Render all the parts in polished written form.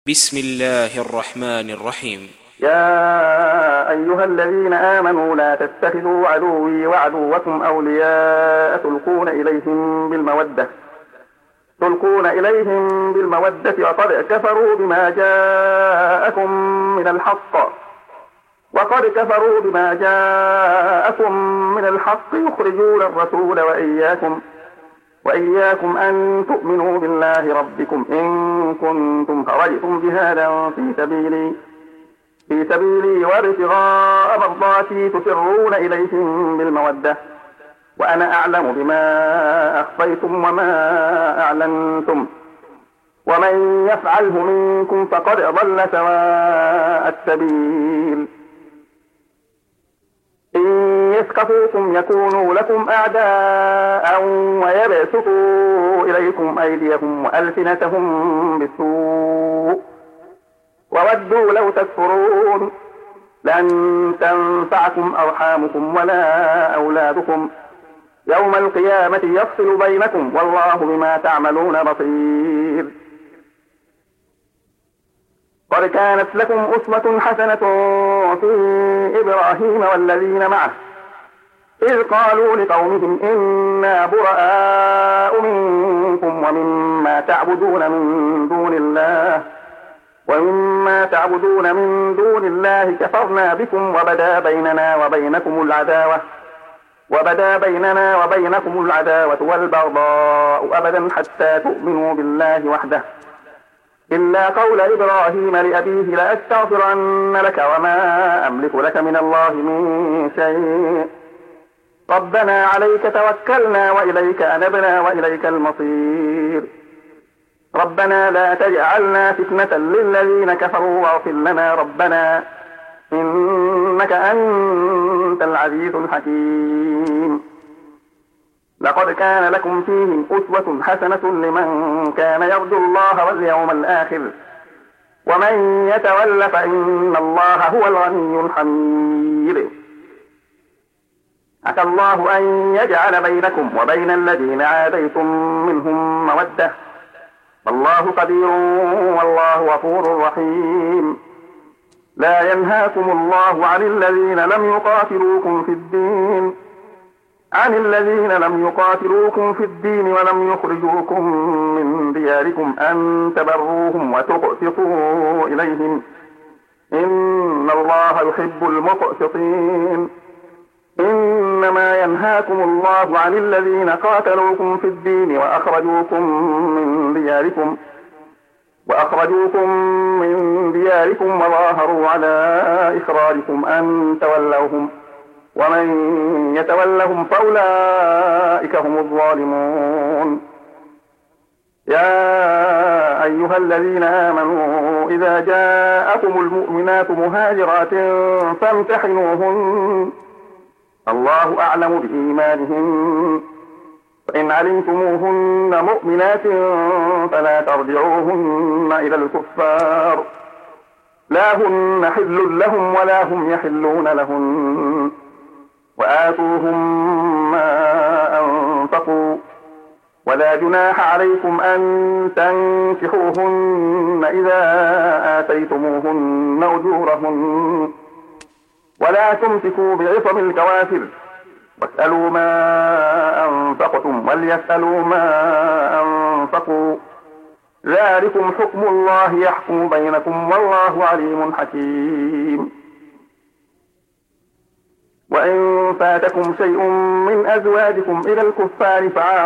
بسم الله الرحمن الرحيم. يا أيها الذين آمنوا لا تتخذوا عدوي وعدوكم أولياء تلقون إليهم بالمودة وقد كفروا بما جاءكم من الحق يخرجون الرسول وإياكم أن تؤمنوا بالله ربكم إن كنتم خرجتم جهادا في سبيلي وابتغاء مرضاتي تسرون إليهم بالمودة وأنا أعلم بما أخفيتم وما أعلنتم ومن يفعله منكم فقد ضل سواء السبيل. إن يثقفوكم يكونوا لكم أعداء ويبسطوا إليكم أيديهم وألسنتهم بالسوء وودوا لو تكفرون لن تنفعكم أرحامكم ولا أولادكم يوم القيامة يفصل بينكم والله بما تعملون بصير. قد كانت لكم أسوة حسنة في إبراهيم والذين معه إذ قالوا لقومهم إنا براء منكم ومما تعبدون من دون الله كفرنا بكم وبدا بيننا وبينكم العداوة والبغضاء أبدا حتى تؤمنوا بالله وحده إلا قول إبراهيم لأبيه لأستغفرن لك وما أملك لك من الله من شيء ربنا عليك توكلنا وإليك أنبنا وإليك المصير ربنا لا تجعلنا فتنة للذين كفروا واغفر لنا ربنا إنك أنت العزيز الحكيم. لقد كان لكم فيهم أسوة حسنة لمن كان يرجو الله واليوم الآخر ومن يتول فإن الله هو الغني الحميد. عسى الله أن يجعل بينكم وبين الذين عاديتم منهم مودة والله قدير والله غفور رحيم. لا ينهاكم الله عن الذين لم يقاتلوكم في الدين ولم يخرجوكم من دياركم أن تبروهم وتقسطوا إليهم إن الله يحب المقسطين. إنما ينهاكم الله عن الذين قاتلوكم في الدين وأخرجوكم من دياركم وظاهروا على إخراجكم أن تولوهم ومن يتولهم فأولئك هم الظالمون. يا أيها الذين آمنوا إذا جاءكم المؤمنات مهاجرات فامتحنوهن الله أعلم بإيمانهن فإن علمتموهن مؤمنات فلا ترجعوهن إلى الكفار لا هن حل لهم ولا هم يحلون لهن وآتوهم ما أنفقوا ولا جناح عليكم أن تنكحوهن إذا آتيتموهن أجورهن ولا تمسكوا بعصم الكوافر واسألوا ما أنفقتم وليسألوا ما أنفقوا ذلكم حكم الله يحكم بينكم والله عليم حكيم. وإن فاتكم شيء من أزواجكم إلى الكفار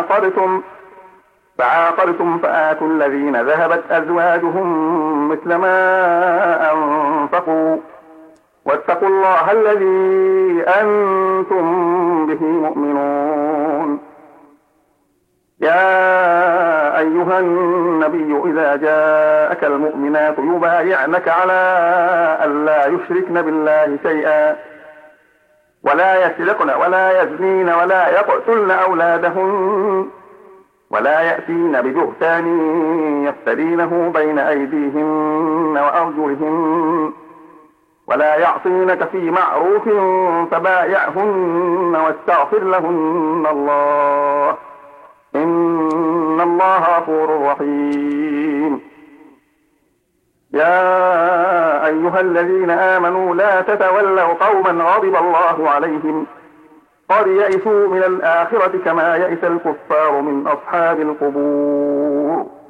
فعاقرتم فآتوا الذين ذهبت أزواجهم مثل ما أنفقوا واتقوا الله الذي أنتم به مؤمنون. يا أيها النبي إذا جاءك المؤمنات يبايعنك على ألا يشركن بالله شيئا ولا يسرقن ولا يزنين ولا يقتلن أولادهن ولا يأتين ببهتان يفترينه بين أيديهن وأرجلهن ولا يعصينك في معروف فبايعهن واستغفر لهن الله إن الله غفور رحيم. يا أيها الذين آمنوا لا تتولوا قوما غضب الله عليهم قد يئسوا من الآخرة كما يئس الكفار من أصحاب القبور.